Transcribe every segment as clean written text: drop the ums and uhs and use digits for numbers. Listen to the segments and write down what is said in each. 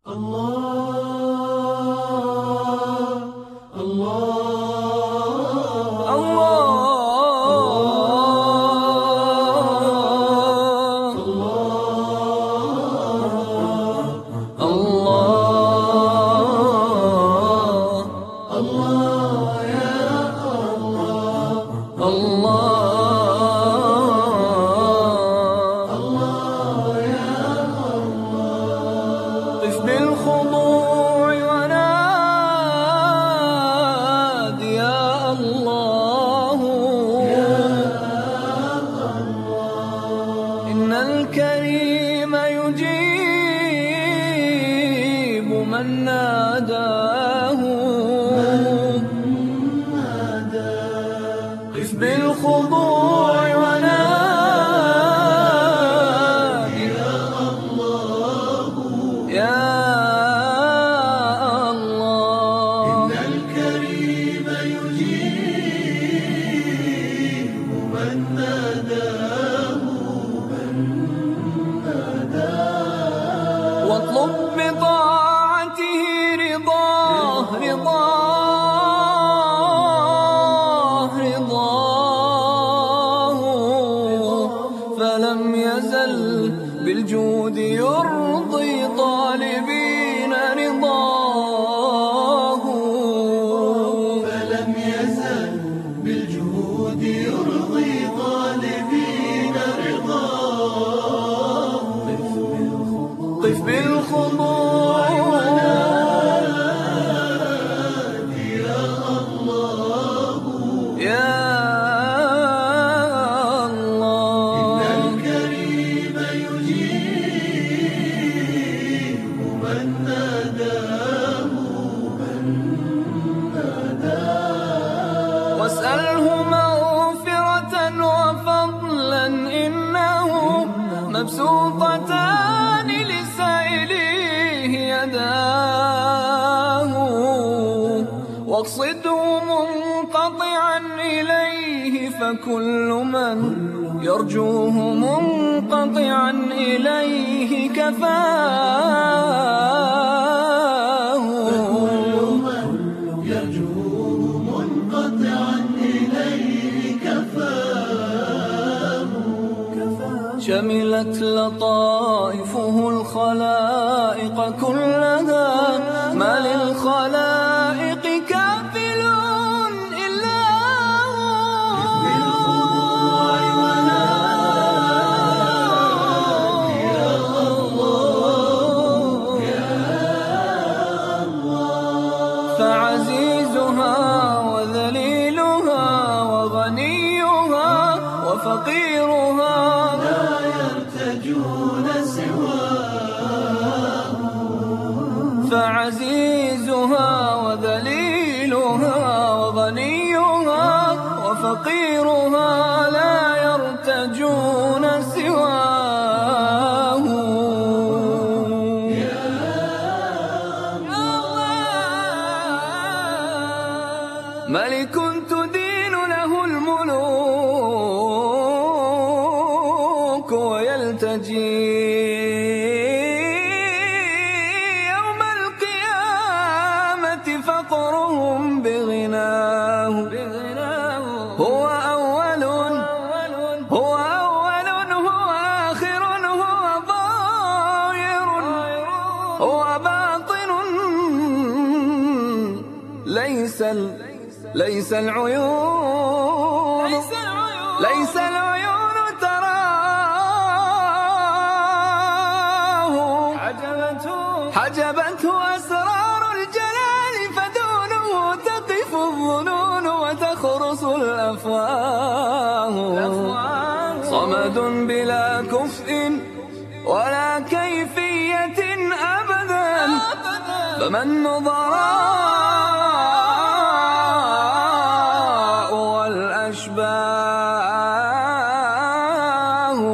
قف بالخضوع وناد يا الله، إن الكريم يجيب من ناداه. قف بالخضوع وناد يا الله، يا الله، إن الكريم يجيب من ناداه. واطلب بطاعته رضاه فلم يزل بالجود يرضي طالبين رضاه. فلم يزل بالجهود يرضي طالبين رضاه. قف بالخضوع وناد يا الله، يا إن الكريم يجيب من ناداه. واسأله مغفرة وفضلا، إنه مبسوطتان لسائليه يداه. واقصده منقطعا إليه، فكل من يرجوه منقطعا إليه كفاه. يرجوه منقطعا إليه كفاه. شملت لطائفه الخلائق كلها، ما للخلائق كافل إلا بالخضوع وناد يا الله، يا الله، فعزيزها وذليلها وغنيها وفقيرها لا يرتجون سواه. فعزيزها وذليلها وغنيها وفقيرها لا يرتجون سواه. ملك تدين له الملوك، ويلتجي يوم القيامة فقرهم بغناه. هو أول هو أول هو آخر هو ظاهر هو باطن، ليس العيون تراه. حجبته أسرار الجلال، فدونه تقف الظنون وتخرص الأفواه. صمد بلا كفء ولا كيفية أبدا، فمن نظراء والأشباه.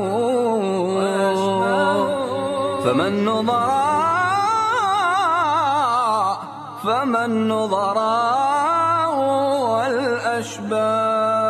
فمن نظراء والأشباه.